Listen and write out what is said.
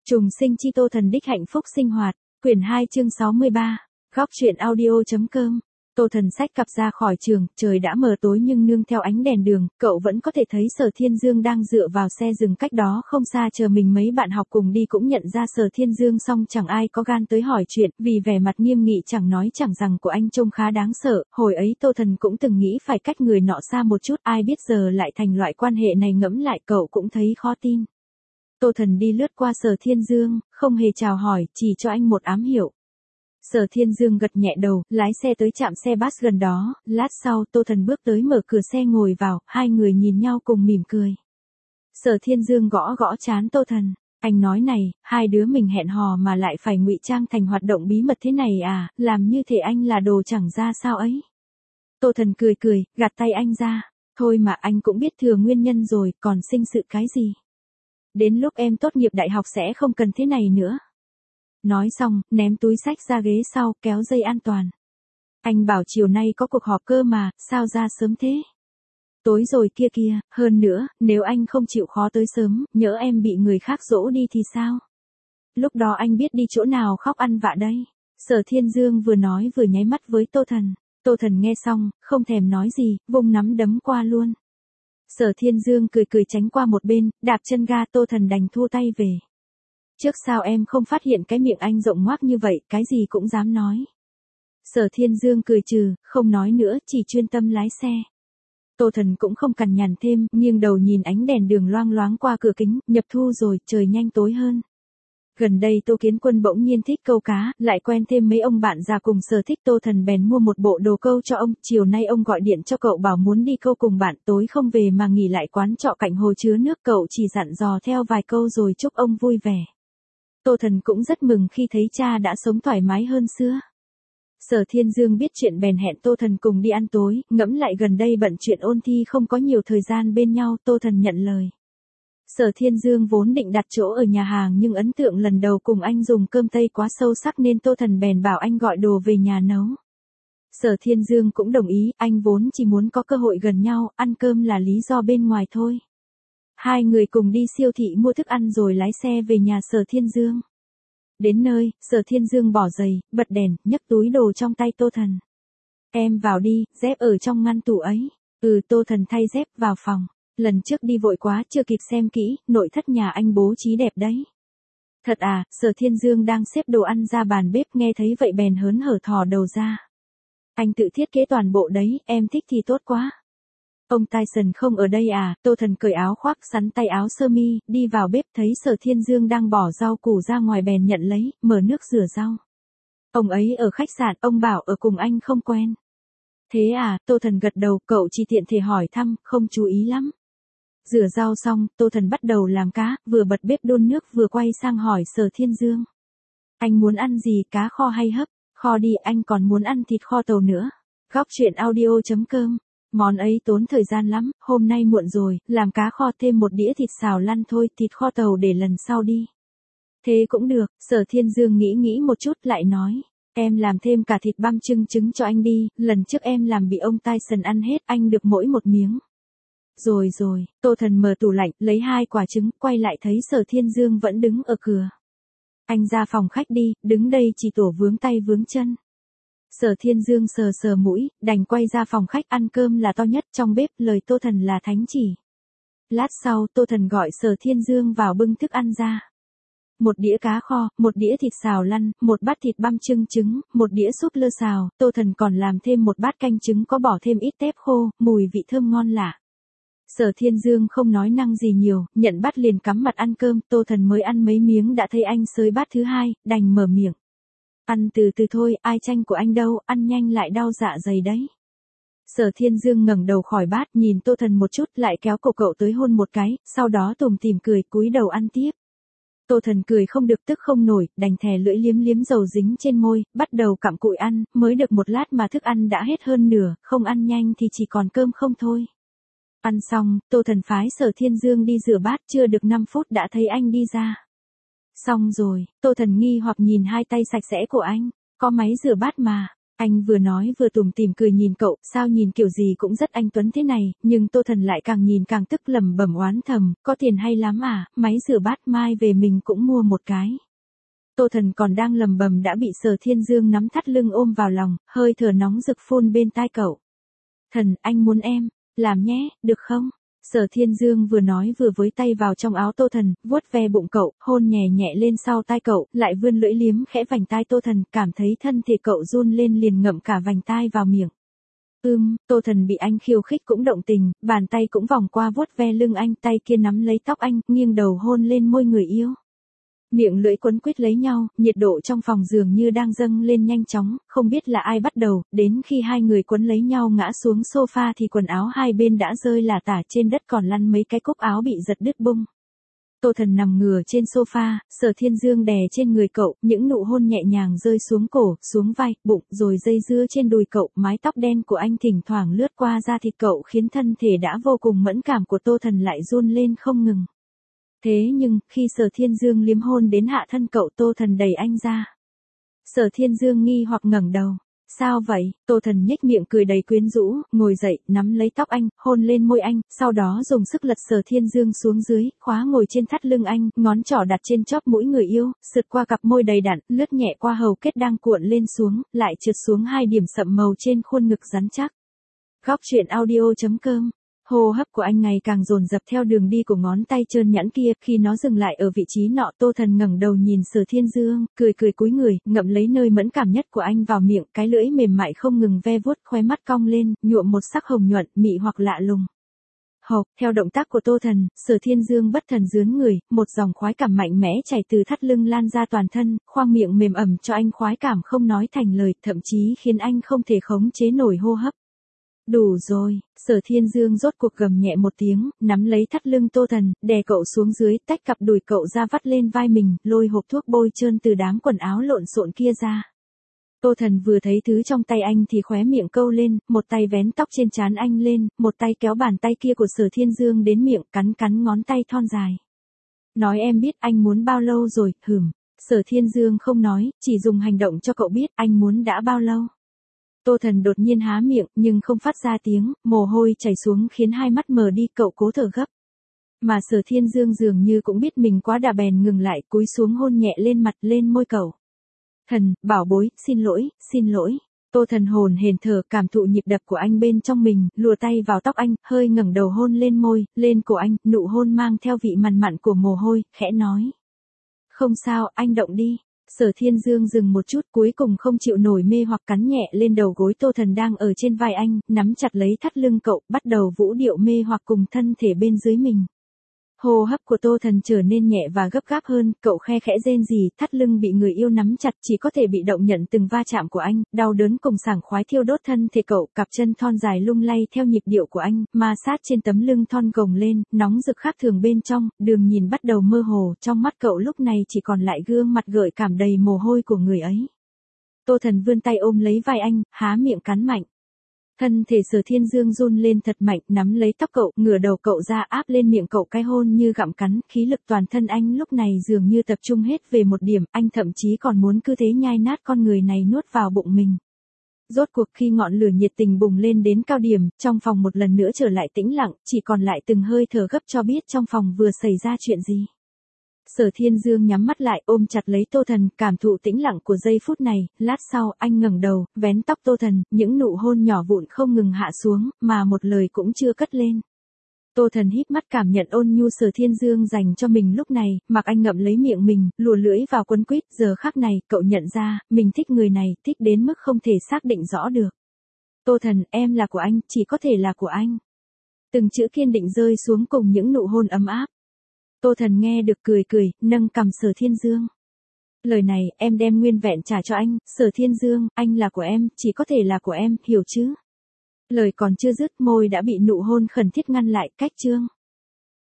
Trùng sinh chi Tô Thần đích hạnh phúc sinh hoạt, quyển 2 chương 63, góc truyện audio.com. Tô Thần xách cặp ra khỏi trường, trời đã mờ tối nhưng nương theo ánh đèn đường, cậu vẫn có thể thấy Sở Thiên Dương đang dựa vào xe dừng cách đó không xa chờ mình. Mấy bạn học cùng đi cũng nhận ra Sở Thiên Dương, song chẳng ai có gan tới hỏi chuyện, vì vẻ mặt nghiêm nghị chẳng nói chẳng rằng của anh trông khá đáng sợ. Hồi ấy Tô Thần cũng từng nghĩ phải cách người nọ xa một chút, ai biết giờ lại thành loại quan hệ này. Ngẫm lại cậu cũng thấy khó tin. Tô Thần đi lướt qua Sở Thiên Dương, không hề chào hỏi, chỉ cho anh một ám hiệu. Sở Thiên Dương gật nhẹ đầu, lái xe tới trạm xe bus gần đó. Lát sau Tô Thần bước tới mở cửa xe ngồi vào, hai người nhìn nhau cùng mỉm cười. Sở Thiên Dương gõ gõ trán Tô Thần, anh nói này, hai đứa mình hẹn hò mà lại phải ngụy trang thành hoạt động bí mật thế này à, làm như thể anh là đồ chẳng ra sao ấy. Tô Thần cười cười, gạt tay anh ra, thôi mà anh cũng biết thừa nguyên nhân rồi, còn sinh sự cái gì. Đến lúc em tốt nghiệp đại học sẽ không cần thế này nữa. Nói xong, ném túi xách ra ghế sau, kéo dây an toàn. Anh bảo chiều nay có cuộc họp cơ mà, sao ra sớm thế? Tối rồi kia kìa, hơn nữa, nếu anh không chịu khó tới sớm, nhỡ em bị người khác dỗ đi thì sao? Lúc đó anh biết đi chỗ nào khóc ăn vạ đây. Sở Thiên Dương vừa nói vừa nháy mắt với Tô Thần. Tô Thần nghe xong, không thèm nói gì, vung nắm đấm qua luôn. Sở Thiên Dương cười cười tránh qua một bên, đạp chân ga. Tô Thần đành thua tay về. Trước sao em không phát hiện cái miệng anh rộng ngoác như vậy, cái gì cũng dám nói. Sở Thiên Dương cười trừ, không nói nữa, chỉ chuyên tâm lái xe. Tô Thần cũng không cằn nhằn thêm, nghiêng đầu nhìn ánh đèn đường loang loáng qua cửa kính, nhập thu rồi, trời nhanh tối hơn. Gần đây Tô Kiến Quân bỗng nhiên thích câu cá, lại quen thêm mấy ông bạn già cùng sở thích. Tô Thần bèn mua một bộ đồ câu cho ông. Chiều nay ông gọi điện cho cậu bảo muốn đi câu cùng bạn, tối không về mà nghỉ lại quán trọ cạnh hồ chứa nước. Cậu chỉ dặn dò theo vài câu rồi chúc ông vui vẻ. Tô Thần cũng rất mừng khi thấy cha đã sống thoải mái hơn xưa. Sở Thiên Dương biết chuyện bèn hẹn Tô Thần cùng đi ăn tối, ngẫm lại gần đây bận chuyện ôn thi không có nhiều thời gian bên nhau. Tô Thần nhận lời. Sở Thiên Dương vốn định đặt chỗ ở nhà hàng nhưng ấn tượng lần đầu cùng anh dùng cơm Tây quá sâu sắc nên Tô Thần bèn bảo anh gọi đồ về nhà nấu. Sở Thiên Dương cũng đồng ý, anh vốn chỉ muốn có cơ hội gần nhau, ăn cơm là lý do bên ngoài thôi. Hai người cùng đi siêu thị mua thức ăn rồi lái xe về nhà Sở Thiên Dương. Đến nơi, Sở Thiên Dương bỏ giày, bật đèn, nhấc túi đồ trong tay Tô Thần. Em vào đi, dép ở trong ngăn tủ ấy. Tô Thần thay dép vào phòng. Lần trước đi vội quá chưa kịp xem kỹ, nội thất nhà anh bố trí đẹp đấy. Thật à, Sở Thiên Dương đang xếp đồ ăn ra bàn bếp nghe thấy vậy bèn hớn hở thò đầu ra. Anh tự thiết kế toàn bộ đấy, em thích thì tốt quá. Ông Tyson không ở đây à? Tô Thần cởi áo khoác sắn tay áo sơ mi, đi vào bếp thấy Sở Thiên Dương đang bỏ rau củ ra ngoài bèn nhận lấy, mở nước rửa rau. Ông ấy ở khách sạn, ông bảo ở cùng anh không quen. Thế à? Tô Thần gật đầu, cậu chỉ tiện thể hỏi thăm, không chú ý lắm. Rửa rau xong, Tô Thần bắt đầu làm cá, vừa bật bếp đun nước vừa quay sang hỏi Sở Thiên Dương. Anh muốn ăn gì, cá kho hay hấp? Kho đi, anh còn muốn ăn thịt kho tàu nữa. Góc truyện audio.com. Món ấy tốn thời gian lắm, hôm nay muộn rồi, làm cá kho thêm một đĩa thịt xào lăn thôi, thịt kho tàu để lần sau đi. Thế cũng được, Sở Thiên Dương nghĩ một chút lại nói, em làm thêm cả thịt băm chưng trứng cho anh đi, lần trước em làm bị ông Tyson ăn hết, anh được mỗi một miếng. Rồi, Tô Thần mở tủ lạnh, lấy 2 quả trứng, quay lại thấy Sở Thiên Dương vẫn đứng ở cửa. Anh ra phòng khách đi, đứng đây chỉ tổ vướng tay vướng chân. Sở Thiên Dương sờ mũi, đành quay ra phòng khách. Ăn cơm là to nhất trong bếp, lời Tô Thần là thánh chỉ. Lát sau Tô Thần gọi Sở Thiên Dương vào bưng thức ăn ra. Một đĩa cá kho, một đĩa thịt xào lăn, một bát thịt băm chưng trứng, một đĩa súp lơ xào. Tô Thần còn làm thêm một bát canh trứng có bỏ thêm ít tép khô, mùi vị thơm ngon lạ. Sở Thiên Dương không nói năng gì nhiều, nhận bát liền cắm mặt ăn cơm. Tô Thần mới ăn mấy miếng đã thấy anh xới bát thứ 2, đành mở miệng. Ăn từ từ thôi, ai tranh của anh đâu, ăn nhanh lại đau dạ dày đấy. Sở Thiên Dương ngẩng đầu khỏi bát, nhìn Tô Thần một chút, lại kéo cổ cậu tới hôn một cái, sau đó tủm tỉm cười, cúi đầu ăn tiếp. Tô Thần cười không được tức không nổi, đành thè lưỡi liếm liếm dầu dính trên môi, bắt đầu cặm cụi ăn, mới được một lát mà thức ăn đã hết hơn nửa, không ăn nhanh thì chỉ còn cơm không thôi. Ăn xong, Tô Thần phái Sở Thiên Dương đi rửa bát, chưa được 5 phút đã thấy anh đi ra. Xong rồi, Tô Thần nghi hoặc nhìn hai tay sạch sẽ của anh, có máy rửa bát mà. Anh vừa nói vừa tủm tỉm cười nhìn cậu, sao nhìn kiểu gì cũng rất anh tuấn thế này, nhưng Tô Thần lại càng nhìn càng tức, lẩm bẩm oán thầm, có tiền hay lắm à, máy rửa bát mai về mình cũng mua một cái. Tô Thần còn đang lẩm bẩm đã bị Sở Thiên Dương nắm thắt lưng ôm vào lòng, hơi thở nóng rực phun bên tai cậu. Thần, anh muốn em, làm nhé, được không? Sở Thiên Dương vừa nói vừa với tay vào trong áo Tô Thần, vuốt ve bụng cậu, hôn nhẹ nhẹ lên sau tai cậu, lại vươn lưỡi liếm khẽ vành tai Tô Thần, cảm thấy thân thể cậu run lên liền ngậm cả vành tai vào miệng. Tô Thần bị anh khiêu khích cũng động tình, bàn tay cũng vòng qua vuốt ve lưng anh, tay kia nắm lấy tóc anh, nghiêng đầu hôn lên môi người yêu. Miệng lưỡi quấn quýt lấy nhau, nhiệt độ trong phòng dường như đang dâng lên nhanh chóng, không biết là ai bắt đầu, đến khi hai người quấn lấy nhau ngã xuống sofa thì quần áo hai bên đã rơi lả tả trên đất, còn lăn mấy cái cúc áo bị giật đứt bung. Tô Thần nằm ngửa trên sofa, Sở Thiên Dương đè trên người cậu, những nụ hôn nhẹ nhàng rơi xuống cổ, xuống vai, bụng, rồi dây dưa trên đùi cậu, mái tóc đen của anh thỉnh thoảng lướt qua da thịt cậu khiến thân thể đã vô cùng mẫn cảm của Tô Thần lại run lên không ngừng. Thế nhưng, khi Sở Thiên Dương liếm hôn đến hạ thân cậu, Tô Thần đẩy anh ra. Sở Thiên Dương nghi hoặc ngẩng đầu. Sao vậy? Tô Thần nhếch miệng cười đầy quyến rũ, ngồi dậy, nắm lấy tóc anh, hôn lên môi anh, sau đó dùng sức lật Sở Thiên Dương xuống dưới, khóa ngồi trên thắt lưng anh, ngón trỏ đặt trên chóp mũi người yêu, sượt qua cặp môi đầy đặn, lướt nhẹ qua hầu kết đang cuộn lên xuống, lại trượt xuống hai điểm sậm màu trên khuôn ngực rắn chắc. Góc truyện audio.com. Hô hấp của anh ngày càng dồn dập theo đường đi của ngón tay trơn nhẵn kia, khi nó dừng lại ở vị trí nọ, Tô Thần ngẩng đầu nhìn Sở Thiên Dương, cười cúi người, ngậm lấy nơi mẫn cảm nhất của anh vào miệng, cái lưỡi mềm mại không ngừng ve vuốt, khóe mắt cong lên, nhuộm một sắc hồng nhuận, mị hoặc lạ lùng. Hộc, theo động tác của Tô Thần, Sở Thiên Dương bất thần rướn người, một dòng khoái cảm mạnh mẽ chảy từ thắt lưng lan ra toàn thân, khoang miệng mềm ẩm cho anh khoái cảm không nói thành lời, thậm chí khiến anh không thể khống chế nổi hô hấp. Đủ rồi, Sở Thiên Dương rốt cuộc gầm nhẹ một tiếng, nắm lấy thắt lưng Tô Thần, đè cậu xuống dưới, tách cặp đùi cậu ra vắt lên vai mình, lôi hộp thuốc bôi trơn từ đám quần áo lộn xộn kia ra. Tô Thần vừa thấy thứ trong tay anh thì khóe miệng câu lên, một tay vén tóc trên trán anh lên, một tay kéo bàn tay kia của Sở Thiên Dương đến miệng, cắn ngón tay thon dài. Nói em biết anh muốn bao lâu rồi, Sở Thiên Dương không nói, chỉ dùng hành động cho cậu biết anh muốn đã bao lâu. Tô Thần đột nhiên há miệng, nhưng không phát ra tiếng, mồ hôi chảy xuống khiến hai mắt mờ đi, cậu cố thở gấp. Mà Sở Thiên Dương dường như cũng biết mình quá đà bèn ngừng lại, cúi xuống hôn nhẹ lên mặt, lên môi cậu. Thần, bảo bối, xin lỗi. Tô Thần hồn hển thở, cảm thụ nhịp đập của anh bên trong mình, lùa tay vào tóc anh, hơi ngẩng đầu hôn lên môi, lên cổ anh, nụ hôn mang theo vị mặn mặn của mồ hôi, khẽ nói. Không sao, anh động đi. Sở Thiên Dương dừng một chút, cuối cùng không chịu nổi mê hoặc cắn nhẹ lên đầu gối Tô Thần đang ở trên vai anh, nắm chặt lấy thắt lưng cậu, bắt đầu vũ điệu mê hoặc cùng thân thể bên dưới mình. Hô hấp của Tô Thần trở nên nhẹ và gấp gáp hơn, cậu khe khẽ rên rỉ, thắt lưng bị người yêu nắm chặt, chỉ có thể bị động nhận từng va chạm của anh, đau đớn cùng sảng khoái thiêu đốt thân thể cậu, cặp chân thon dài lung lay theo nhịp điệu của anh, ma sát trên tấm lưng thon gồng lên, nóng rực khác thường bên trong, đường nhìn bắt đầu mơ hồ, trong mắt cậu lúc này chỉ còn lại gương mặt gợi cảm đầy mồ hôi của người ấy. Tô Thần vươn tay ôm lấy vai anh, há miệng cắn mạnh. Thân thể Sở Thiên Dương run lên thật mạnh, nắm lấy tóc cậu, ngửa đầu cậu ra áp lên miệng cậu, cái hôn như gặm cắn, khí lực toàn thân anh lúc này dường như tập trung hết về một điểm, anh thậm chí còn muốn cứ thế nhai nát con người này nuốt vào bụng mình. Rốt cuộc khi ngọn lửa nhiệt tình bùng lên đến cao điểm, trong phòng một lần nữa trở lại tĩnh lặng, chỉ còn lại từng hơi thở gấp cho biết trong phòng vừa xảy ra chuyện gì. Sở Thiên Dương nhắm mắt lại, ôm chặt lấy Tô Thần, cảm thụ tĩnh lặng của giây phút này, lát sau, anh ngẩng đầu, vén tóc Tô Thần, những nụ hôn nhỏ vụn không ngừng hạ xuống, mà một lời cũng chưa cất lên. Tô Thần híp mắt cảm nhận ôn nhu Sở Thiên Dương dành cho mình lúc này, mặc anh ngậm lấy miệng mình, lùa lưỡi vào quấn quýt, giờ khắc này, cậu nhận ra, mình thích người này, thích đến mức không thể xác định rõ được. Tô Thần, em là của anh, chỉ có thể là của anh. Từng chữ kiên định rơi xuống cùng những nụ hôn ấm áp. Tô Thần nghe được cười, nâng cằm Sở Thiên Dương. Lời này, em đem nguyên vẹn trả cho anh, Sở Thiên Dương, anh là của em, chỉ có thể là của em, hiểu chứ? Lời còn chưa dứt, môi đã bị nụ hôn khẩn thiết ngăn lại, cách chương.